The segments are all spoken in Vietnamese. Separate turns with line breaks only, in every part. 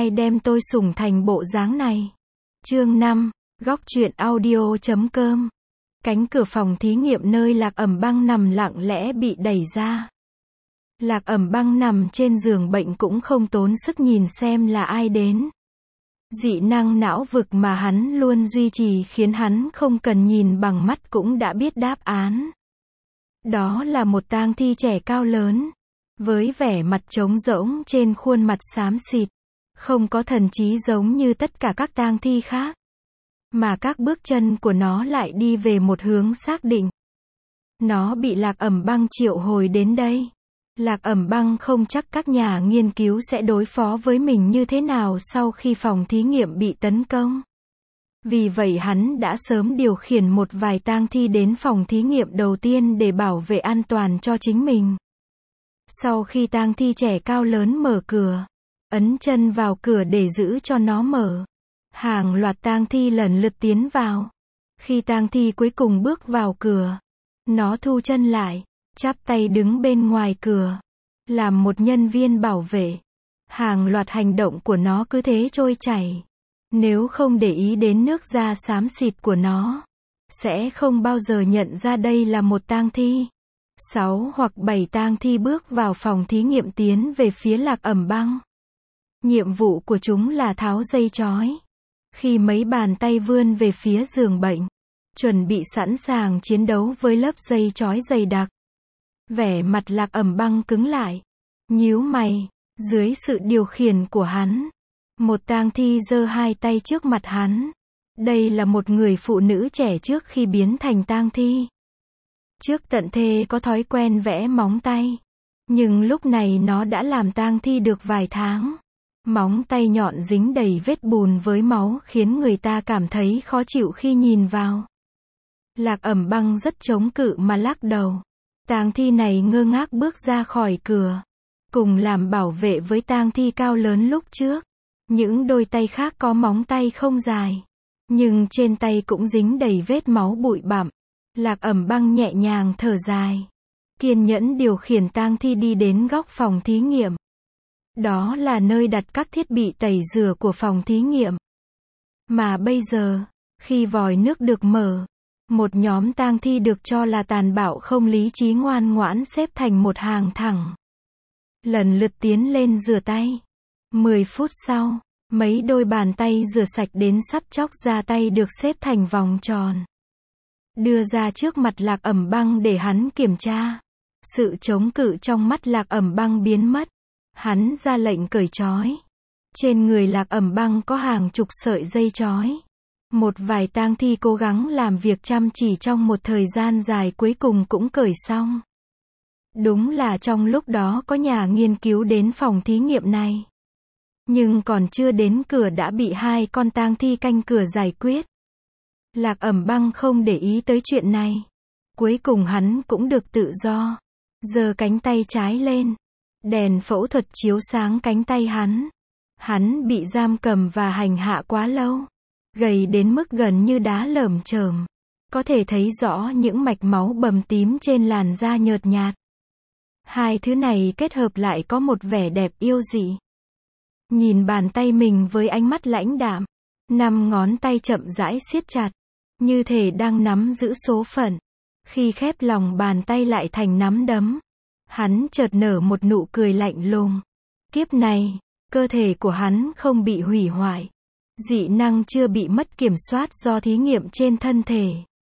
ai đem tôi sủng thành bộ dáng này. Chương 5, góc truyện audio.com. Cánh cửa phòng thí nghiệm nơi Lạc Ẩm Băng nằm lặng lẽ bị đẩy ra. Lạc Ẩm Băng nằm trên giường bệnh cũng không tốn sức nhìn xem là ai đến. Dị năng não vực mà hắn luôn duy trì khiến hắn không cần nhìn bằng mắt cũng đã biết đáp án. Đó là một tang thi trẻ cao lớn, với vẻ mặt trống rỗng trên khuôn mặt xám xịt, không có thần trí giống như tất cả các tang thi khác. Mà các bước chân của nó lại đi về một hướng xác định. Nó bị Lạc Ẩm Băng triệu hồi đến đây. Lạc Ẩm Băng không chắc các nhà nghiên cứu sẽ đối phó với mình như thế nào sau khi phòng thí nghiệm bị tấn công. Vì vậy hắn đã sớm điều khiển một vài tang thi đến phòng thí nghiệm đầu tiên để bảo vệ an toàn cho chính mình. Sau khi tang thi trẻ cao lớn mở cửa, ấn chân vào cửa để giữ cho nó mở. Hàng loạt tang thi lần lượt tiến vào. Khi tang thi cuối cùng bước vào cửa, nó thu chân lại, chắp tay đứng bên ngoài cửa, làm một nhân viên bảo vệ. Hàng loạt hành động của nó cứ thế trôi chảy. Nếu không để ý đến nước da xám xịt của nó, sẽ không bao giờ nhận ra đây là một tang thi. 6 hoặc 7 tang thi bước vào phòng thí nghiệm tiến về phía Lạc Ẩm Băng. Nhiệm vụ của chúng là tháo dây trói. Khi mấy bàn tay vươn về phía giường bệnh, chuẩn bị sẵn sàng chiến đấu với lớp dây trói dày đặc. Vẻ mặt Lạc Ẩm Băng cứng lại, nhíu mày. Dưới sự điều khiển của hắn, một tang thi giơ hai tay trước mặt hắn. Đây là một người phụ nữ trẻ trước khi biến thành tang thi. Trước tận thế có thói quen vẽ móng tay, nhưng lúc này nó đã làm tang thi được vài tháng. Móng tay nhọn dính đầy vết bùn với máu khiến người ta cảm thấy khó chịu khi nhìn vào. Lạc Ẩm Băng rất chống cự mà lắc đầu. Tang thi này ngơ ngác bước ra khỏi cửa, cùng làm bảo vệ với tang thi cao lớn lúc trước. Những đôi tay khác có móng tay không dài, nhưng trên tay cũng dính đầy vết máu bụi bặm. Lạc Ẩm Băng nhẹ nhàng thở dài, kiên nhẫn điều khiển tang thi đi đến góc phòng thí nghiệm. Đó là nơi đặt các thiết bị tẩy rửa của phòng thí nghiệm. Mà bây giờ, khi vòi nước được mở, một nhóm tang thi được cho là tàn bạo không lý trí ngoan ngoãn xếp thành một hàng thẳng, lần lượt tiến lên rửa tay. 10 phút sau, mấy đôi bàn tay rửa sạch đến sắp chóc ra tay được xếp thành vòng tròn, đưa ra trước mặt Lạc Ẩm Băng để hắn kiểm tra. Sự chống cự trong mắt Lạc Ẩm Băng biến mất. Hắn ra lệnh cởi trói. Trên người Lạc Ẩm Băng có hàng chục sợi dây trói. Một vài tang thi cố gắng làm việc chăm chỉ trong một thời gian dài cuối cùng cũng cởi xong. Đúng là trong lúc đó có nhà nghiên cứu đến phòng thí nghiệm này. Nhưng còn chưa đến cửa đã bị hai con tang thi canh cửa giải quyết. Lạc Ẩm Băng không để ý tới chuyện này. Cuối cùng hắn cũng được tự do. Giơ cánh tay trái lên. Đèn phẫu thuật chiếu sáng cánh tay hắn. Hắn bị giam cầm và hành hạ quá lâu. Gầy đến mức gần như đá lởm chởm. Có thể thấy rõ những mạch máu bầm tím trên làn da nhợt nhạt. Hai thứ này kết hợp lại có một vẻ đẹp yêu dị. Nhìn bàn tay mình với ánh mắt lãnh đạm. 5 ngón tay chậm rãi siết chặt, như thể đang nắm giữ số phận. Khi khép lòng bàn tay lại thành nắm đấm, hắn chợt nở một nụ cười lạnh lùng. Kiếp này, cơ thể của hắn không bị hủy hoại. Dị năng chưa bị mất kiểm soát do thí nghiệm trên thân thể.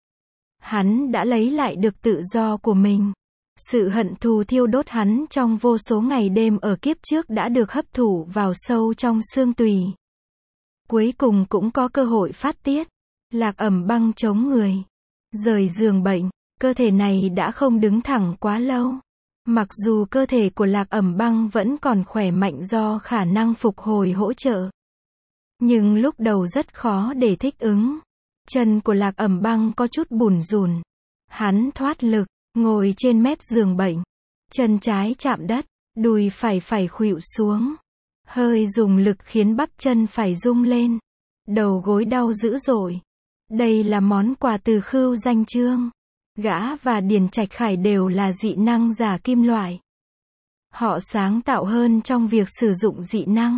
Hắn đã lấy lại được tự do của mình. Sự hận thù thiêu đốt hắn trong vô số ngày đêm ở kiếp trước đã được hấp thụ vào sâu trong xương tủy. Cuối cùng cũng có cơ hội phát tiết. Lạc Ẩm Băng chống người, rời giường bệnh. Cơ thể này đã không đứng thẳng quá lâu. Mặc dù cơ thể của Lạc Ẩm Băng vẫn còn khỏe mạnh do khả năng phục hồi hỗ trợ, nhưng lúc đầu rất khó để thích ứng. Chân của Lạc Ẩm Băng có chút bủn rủn. Hắn thoát lực, ngồi trên mép giường bệnh. Chân trái chạm đất, đùi phải khuỵu xuống. Hơi dùng lực khiến bắp chân phải rung lên. Đầu gối đau dữ dội. Đây là món quà từ Khưu Danh Chương. Gã và Điền Trạch Khải đều là dị năng giả kim loại. Họ sáng tạo hơn trong việc sử dụng dị năng.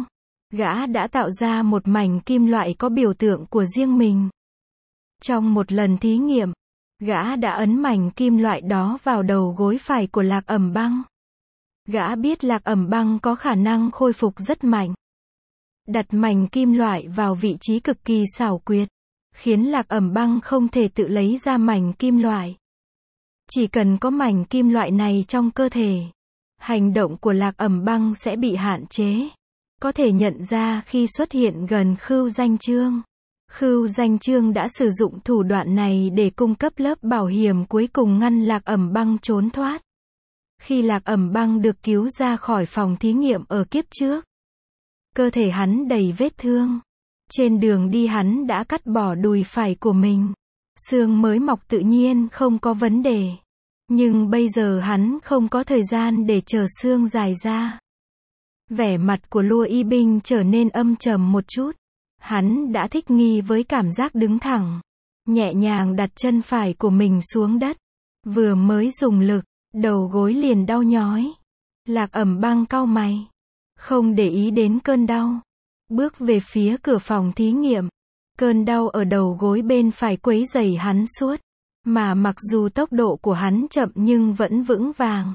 Gã đã tạo ra một mảnh kim loại có biểu tượng của riêng mình. Trong một lần thí nghiệm, gã đã ấn mảnh kim loại đó vào đầu gối phải của Lạc Ẩm Băng. Gã biết Lạc Ẩm Băng có khả năng khôi phục rất mạnh. Đặt mảnh kim loại vào vị trí cực kỳ xảo quyệt, khiến Lạc Ẩm Băng không thể tự lấy ra mảnh kim loại. Chỉ cần có mảnh kim loại này trong cơ thể, hành động của Lạc Ẩm Băng sẽ bị hạn chế. Có thể nhận ra khi xuất hiện gần Khưu Danh Chương. Khưu Danh Chương đã sử dụng thủ đoạn này để cung cấp lớp bảo hiểm cuối cùng ngăn Lạc Ẩm Băng trốn thoát. Khi Lạc Ẩm Băng được cứu ra khỏi phòng thí nghiệm ở kiếp trước, cơ thể hắn đầy vết thương. Trên đường đi hắn đã cắt bỏ đùi phải của mình. Xương mới mọc tự nhiên không có vấn đề. Nhưng bây giờ hắn không có thời gian để chờ xương dài ra. Vẻ mặt của Lua Y Binh trở nên âm trầm một chút. Hắn đã thích nghi với cảm giác đứng thẳng. Nhẹ nhàng đặt chân phải của mình xuống đất. Vừa mới dùng lực, đầu gối liền đau nhói. Lạc Ẩm Băng cau mày. Không để ý đến cơn đau. Bước về phía cửa phòng thí nghiệm. Cơn đau ở đầu gối bên phải quấy rầy hắn suốt. Mà mặc dù tốc độ của hắn chậm nhưng vẫn vững vàng.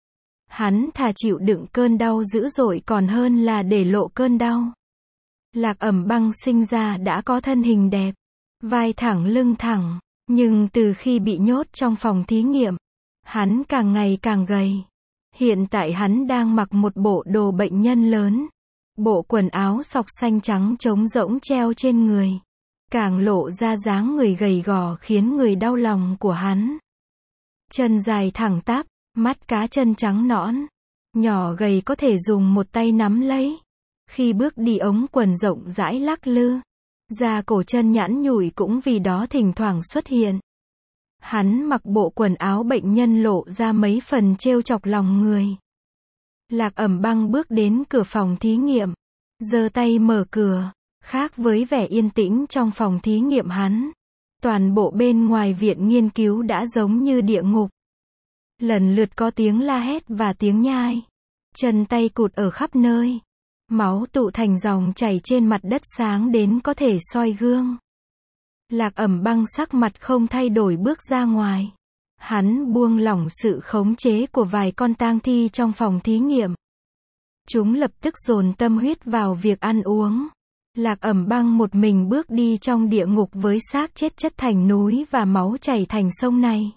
Hắn thà chịu đựng cơn đau dữ dội còn hơn là để lộ cơn đau. Lạc Ẩm Băng sinh ra đã có thân hình đẹp, vai thẳng lưng thẳng, nhưng từ khi bị nhốt trong phòng thí nghiệm, hắn càng ngày càng gầy. Hiện tại hắn đang mặc một bộ đồ bệnh nhân lớn. Bộ quần áo sọc xanh trắng trống rỗng treo trên người. Càng lộ ra dáng người gầy gò khiến người đau lòng của hắn. Chân dài thẳng tắp, mắt cá chân trắng nõn. Nhỏ gầy có thể dùng một tay nắm lấy. Khi bước đi ống quần rộng rãi lắc lư. Da cổ chân nhẵn nhủi cũng vì đó thỉnh thoảng xuất hiện. Hắn mặc bộ quần áo bệnh nhân lộ ra mấy phần trêu chọc lòng người. Lạc Ẩm Băng bước đến cửa phòng thí nghiệm. Giơ tay mở cửa. Khác với vẻ yên tĩnh trong phòng thí nghiệm hắn. Toàn bộ bên ngoài viện nghiên cứu đã giống như địa ngục. Lần lượt có tiếng la hét và tiếng nhai. Chân tay cụt ở khắp nơi. Máu tụ thành dòng chảy trên mặt đất sáng đến có thể soi gương. Lạc Ẩm Băng sắc mặt không thay đổi bước ra ngoài. Hắn buông lỏng sự khống chế của vài con tang thi trong phòng thí nghiệm. Chúng lập tức dồn tâm huyết vào việc ăn uống. Lạc Ẩm Băng một mình bước đi trong địa ngục với xác chết chất thành núi và máu chảy thành sông này.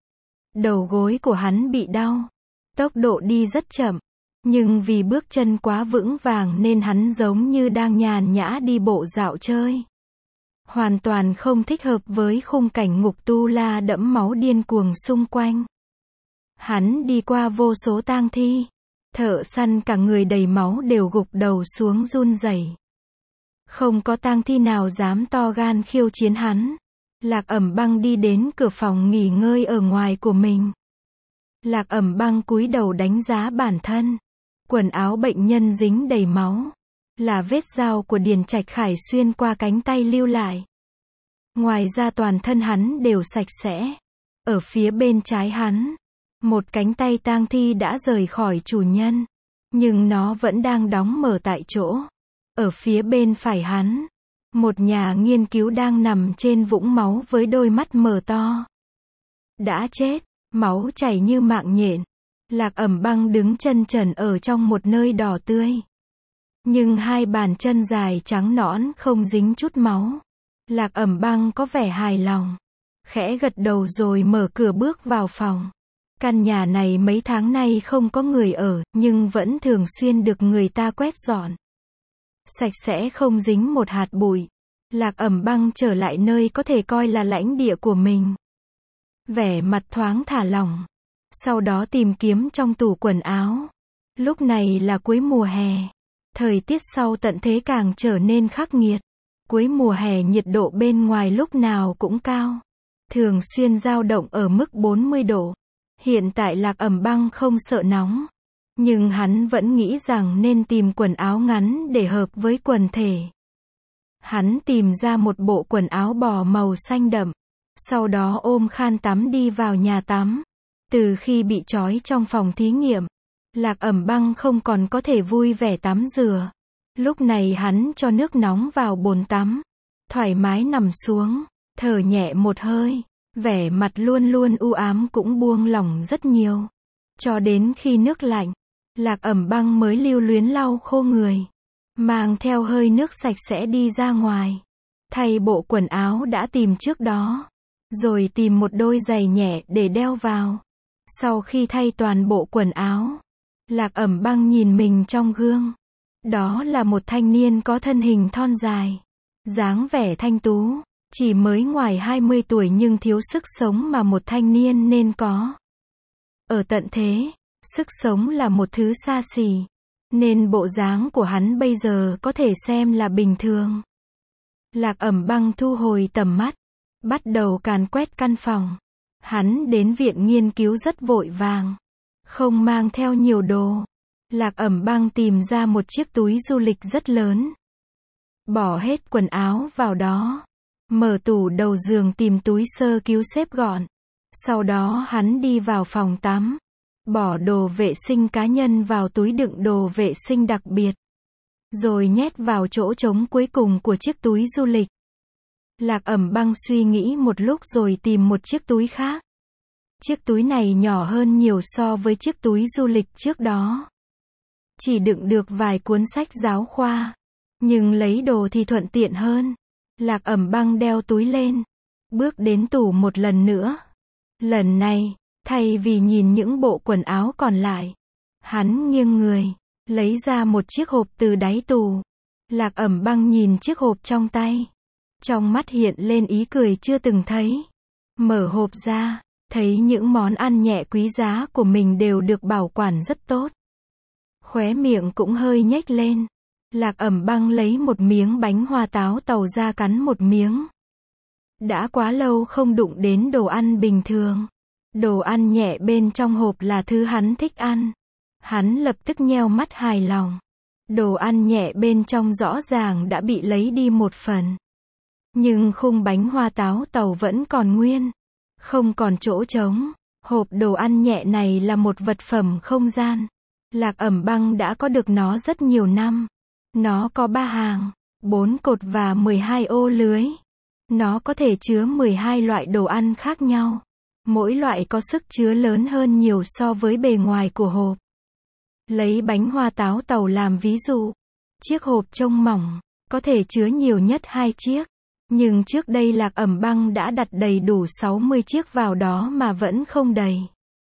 Đầu gối của hắn bị đau. Tốc độ đi rất chậm. Nhưng vì bước chân quá vững vàng nên hắn giống như đang nhàn nhã đi bộ dạo chơi. Hoàn toàn không thích hợp với khung cảnh ngục tu la đẫm máu điên cuồng xung quanh. Hắn đi qua vô số tang thi. Thợ săn cả người đầy máu đều gục đầu xuống run rẩy. Không có tang thi nào dám to gan khiêu chiến hắn. Lạc Ẩm Băng đi đến cửa phòng nghỉ ngơi ở ngoài của mình. Lạc Ẩm Băng cúi đầu đánh giá bản thân. Quần áo bệnh nhân dính đầy máu. Là vết dao của Điền Trạch Khải xuyên qua cánh tay lưu lại. Ngoài ra toàn thân hắn đều sạch sẽ. Ở phía bên trái hắn, một cánh tay tang thi đã rời khỏi chủ nhân. Nhưng nó vẫn đang đóng mở tại chỗ. Ở phía bên phải hắn, một nhà nghiên cứu đang nằm trên vũng máu với đôi mắt mở to. Đã chết, máu chảy như mạng nhện. Lạc Ẩm Băng đứng chân trần ở trong một nơi đỏ tươi. Nhưng hai bàn chân dài trắng nõn không dính chút máu. Lạc Ẩm Băng có vẻ hài lòng. Khẽ gật đầu rồi mở cửa bước vào phòng. Căn nhà này mấy tháng nay không có người ở, nhưng vẫn thường xuyên được người ta quét dọn. Sạch sẽ không dính một hạt bụi. Lạc Ẩm Băng trở lại nơi có thể coi là lãnh địa của mình. Vẻ mặt thoáng thả lỏng. Sau đó tìm kiếm trong tủ quần áo. Lúc này là cuối mùa hè. Thời tiết sau tận thế càng trở nên khắc nghiệt. Cuối mùa hè nhiệt độ bên ngoài lúc nào cũng cao. Thường xuyên dao động ở mức 40 độ. Hiện tại Lạc Ẩm Băng không sợ nóng. Nhưng hắn vẫn nghĩ rằng nên tìm quần áo ngắn để hợp với quần thể. Hắn tìm ra một bộ quần áo bò màu xanh đậm. Sau đó ôm khăn tắm đi vào nhà tắm. Từ khi bị trói trong phòng thí nghiệm, Lạc Ẩm Băng không còn có thể vui vẻ tắm rửa. Lúc này hắn cho nước nóng vào bồn tắm, thoải mái nằm xuống, thở nhẹ một hơi, vẻ mặt luôn luôn u ám cũng buông lỏng rất nhiều. Cho đến khi nước lạnh, Lạc Ẩm Băng mới lưu luyến lau khô người, mang theo hơi nước sạch sẽ đi ra ngoài, thay bộ quần áo đã tìm trước đó, rồi tìm một đôi giày nhẹ để đeo vào. Sau khi thay toàn bộ quần áo, Lạc Ẩm Băng nhìn mình trong gương. Đó là một thanh niên có thân hình thon dài, dáng vẻ thanh tú, chỉ mới ngoài 20 tuổi nhưng thiếu sức sống mà một thanh niên nên có. Ở tận thế, sức sống là một thứ xa xỉ, nên bộ dáng của hắn bây giờ có thể xem là bình thường. Lạc Ẩm Băng thu hồi tầm mắt, bắt đầu càn quét căn phòng. Hắn đến viện nghiên cứu rất vội vàng, không mang theo nhiều đồ. Lạc Ẩm Băng tìm ra một chiếc túi du lịch rất lớn, bỏ hết quần áo vào đó, mở tủ đầu giường tìm túi sơ cứu xếp gọn. Sau đó hắn đi vào phòng tắm, bỏ đồ vệ sinh cá nhân vào túi đựng đồ vệ sinh đặc biệt, rồi nhét vào chỗ trống cuối cùng của chiếc túi du lịch. Lạc Ẩm Băng suy nghĩ một lúc rồi tìm một chiếc túi khác. Chiếc túi này nhỏ hơn nhiều so với chiếc túi du lịch trước đó. Chỉ đựng được vài cuốn sách giáo khoa, nhưng lấy đồ thì thuận tiện hơn. Lạc Ẩm Băng đeo túi lên, bước đến tủ một lần nữa. Lần này, thay vì nhìn những bộ quần áo còn lại, hắn nghiêng người, lấy ra một chiếc hộp từ đáy tủ. Lạc Ẩm Băng nhìn chiếc hộp trong tay, trong mắt hiện lên ý cười chưa từng thấy. Mở hộp ra, thấy những món ăn nhẹ quý giá của mình đều được bảo quản rất tốt. Khóe miệng cũng hơi nhếch lên. Lạc Ẩm Băng lấy một miếng bánh hoa táo tàu ra cắn một miếng. Đã quá lâu không đụng đến đồ ăn bình thường. Đồ ăn nhẹ bên trong hộp là thứ hắn thích ăn. Hắn lập tức nheo mắt hài lòng. Đồ ăn nhẹ bên trong rõ ràng đã bị lấy đi một phần, nhưng khung bánh hoa táo tàu vẫn còn nguyên, không còn chỗ trống. Hộp đồ ăn nhẹ này là một vật phẩm không gian. Lạc Ẩm Băng đã có được nó rất nhiều năm. Nó có 3 hàng, 4 cột và 12 ô lưới. Nó có thể chứa 12 loại đồ ăn khác nhau. Mỗi loại có sức chứa lớn hơn nhiều so với bề ngoài của hộp. Lấy bánh hoa táo tàu làm ví dụ. Chiếc hộp trông mỏng, có thể chứa nhiều nhất 2 chiếc. Nhưng trước đây Lạc Ẩm Băng đã đặt đầy đủ 60 chiếc vào đó mà vẫn không đầy.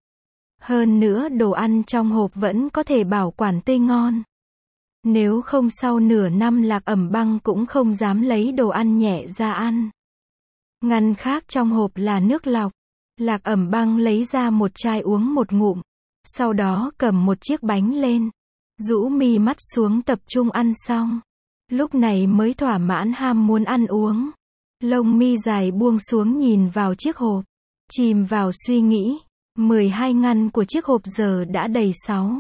Hơn nữa đồ ăn trong hộp vẫn có thể bảo quản tươi ngon. Nếu không sau nửa năm Lạc Ẩm Băng cũng không dám lấy đồ ăn nhẹ ra ăn. Ngăn khác trong hộp là nước lọc. Lạc Ẩm Băng lấy ra một chai uống một ngụm. Sau đó cầm một chiếc bánh lên, rũ mi mắt xuống tập trung ăn xong. Lúc này mới thỏa mãn ham muốn ăn uống. Lông mi dài buông xuống nhìn vào chiếc hộp, chìm vào suy nghĩ. 12 ngăn của chiếc hộp giờ đã đầy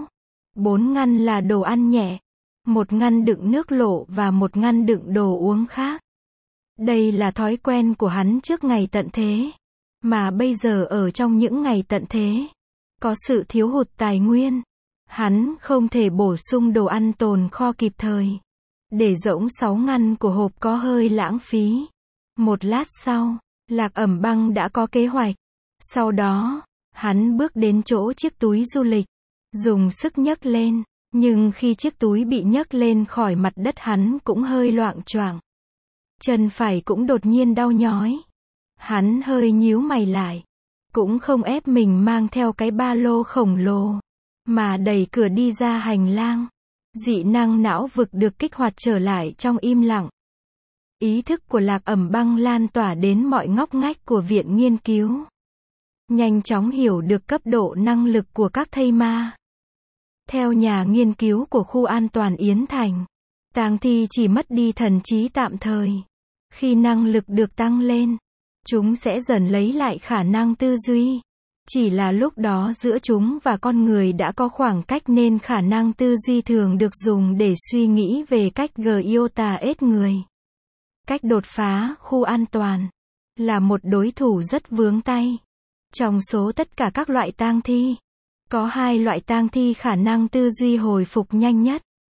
4 ngăn là đồ ăn nhẹ, 1 ngăn đựng nước lộ và 1 ngăn đựng đồ uống khác. Đây là thói quen của hắn trước ngày tận thế. Mà bây giờ ở trong những ngày tận thế, có sự thiếu hụt tài nguyên. Hắn không thể bổ sung đồ ăn tồn kho kịp thời. Để rỗng 6 ngăn của hộp có hơi lãng phí. Một lát sau, Lạc Ẩm Băng đã có kế hoạch. Sau đó, hắn bước đến chỗ chiếc túi du lịch, dùng sức nhấc lên. Nhưng khi chiếc túi bị nhấc lên khỏi mặt đất hắn cũng hơi loạng choạng. Chân phải cũng đột nhiên đau nhói. Hắn hơi nhíu mày lại. Cũng không ép mình mang theo cái ba lô khổng lồ, mà đẩy cửa đi ra hành lang. Dị năng não vực được kích hoạt trở lại trong im lặng. Ý thức của Lạc Ẩm Băng lan tỏa đến mọi ngóc ngách của viện nghiên cứu. Nhanh chóng hiểu được cấp độ năng lực của các thây ma. Theo nhà nghiên cứu của khu an toàn Yến Thành, tang thi chỉ mất đi thần trí tạm thời. Khi năng lực được tăng lên, chúng sẽ dần lấy lại khả năng tư duy. Chỉ là lúc đó giữa chúng và con người đã có khoảng cách nên khả năng tư duy thường được dùng để suy nghĩ về cách iota ết người. Cách đột phá khu an toàn là một đối thủ rất vướng tay. Trong số tất cả các loại tang thi, có 2 loại tang thi khả năng tư duy hồi phục nhanh nhất.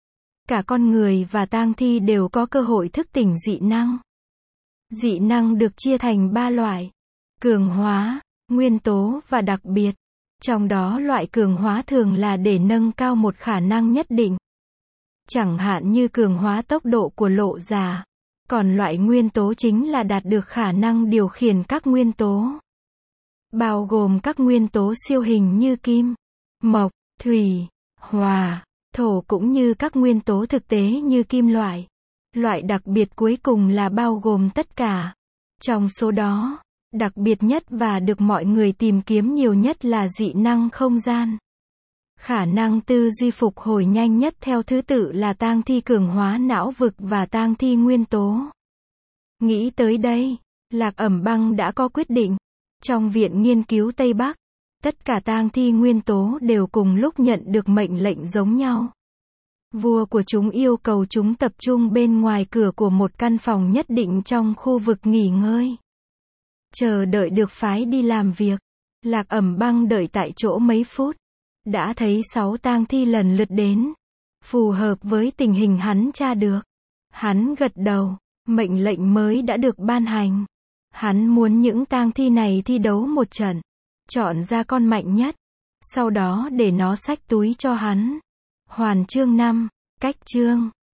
Cả con người và tang thi đều có cơ hội thức tỉnh dị năng. Dị năng được chia thành 3 loại: cường hóa, nguyên tố và đặc biệt. Trong đó loại cường hóa thường là để nâng cao một khả năng nhất định. Chẳng hạn như cường hóa tốc độ của lộ già. Còn loại nguyên tố chính là đạt được khả năng điều khiển các nguyên tố. Bao gồm các nguyên tố siêu hình như kim, mộc, thủy, hỏa, thổ cũng như các nguyên tố thực tế như kim loại. Loại đặc biệt cuối cùng là bao gồm tất cả. Trong số đó, đặc biệt nhất và được mọi người tìm kiếm nhiều nhất là dị năng không gian. Khả năng tư duy phục hồi nhanh nhất theo thứ tự là tang thi cường hóa não vực và tang thi nguyên tố. Nghĩ tới đây, Lạc Ẩm Băng đã có quyết định. Trong Viện Nghiên cứu Tây Bắc, tất cả tang thi nguyên tố đều cùng lúc nhận được mệnh lệnh giống nhau. Vua của chúng yêu cầu chúng tập trung bên ngoài cửa của một căn phòng nhất định trong khu vực nghỉ ngơi. Chờ đợi được phái đi làm việc. Lạc Ẩm Băng đợi tại chỗ mấy phút. Đã thấy 6 tang thi lần lượt đến. Phù hợp với tình hình hắn tra được. Hắn gật đầu. Mệnh lệnh mới đã được ban hành. Hắn muốn những tang thi này thi đấu một trận. Chọn ra con mạnh nhất. Sau đó để nó xách túi cho hắn. Hoàn chương 5. Cách chương